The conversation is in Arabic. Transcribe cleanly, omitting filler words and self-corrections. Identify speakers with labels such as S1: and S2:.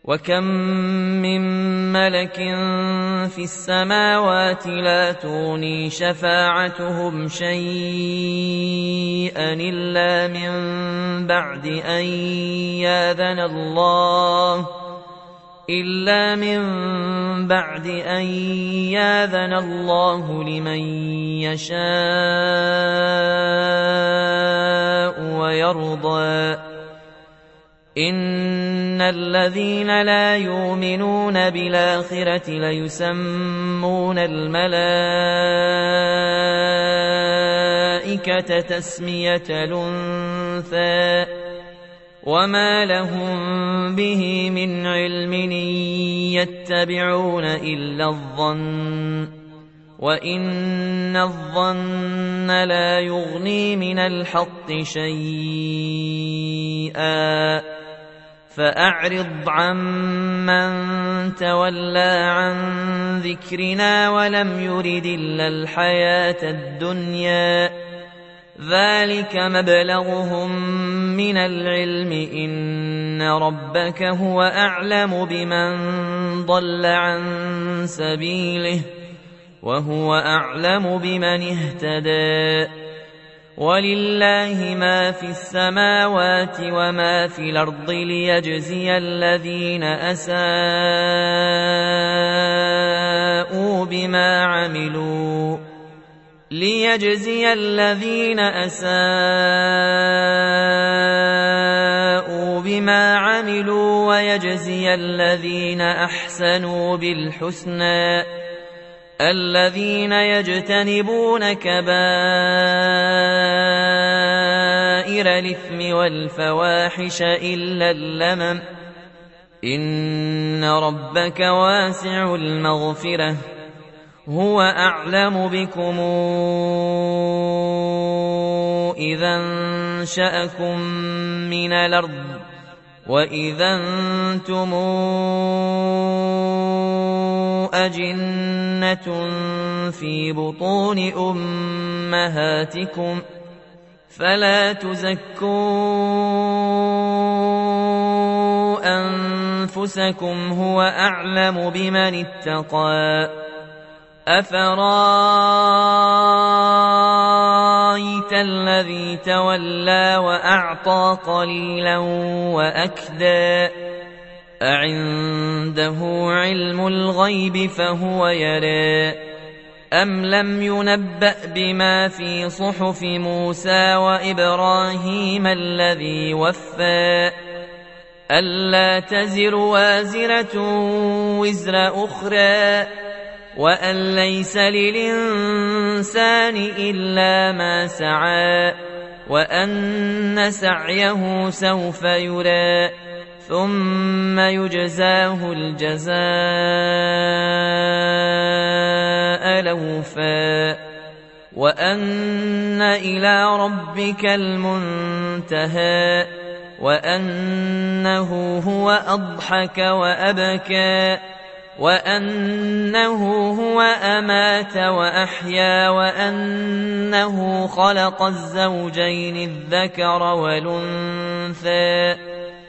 S1: وكم من ملك في السماوات لا تغني شفاعتهم شيئا إلا من بعد أن ياذن الله لمن يشاء ويرضى إن الذين لا يؤمنون بالآخرة ليسمون الملائكة تسمية الأنثى وما لهم به من علم إن يتبعون إلا الظن وإن الظن لا يغني من الحق شيئا فأعرض عمن تولى عن ذكرنا ولم يرد إلا الحياة الدنيا ذلك مبلغهم من العلم إن ربك هو أعلم بمن ضل عن سبيله وهو أعلم بمن اهتدى ولله ما في السماوات وما في الأرض ليجزي الذين أساءوا بما عملوا ويجزي الذين أحسنوا بالحسنى الذين يجتنبون كبائر الإثم والفواحش إلا اللمم إن ربك واسع المغفرة هو أعلم بكم إذا انشأكم من الأرض وإذا أنتم أجنة في بطون أمهاتكم فلا تزكوا أنفسكم هو أعلم بمن اتقى أفرايت الذي تولى وأعطى قليلا وأكدى أعنده علم الغيب فهو يرى أم لم ينبأ بما في صحف موسى وإبراهيم الذي وفى ألا تزر وازرة وزر أخرى وأن ليس للإنسان إلا ما سعى وأن سعيه سوف يرى ثم يجزاه الجزاء الأوفى وأن إلى ربك المنتهى وأنه هو أضحك وأبكى وأنه هو أمات وأحيا وأنه خلق الزوجين الذكر والأنثى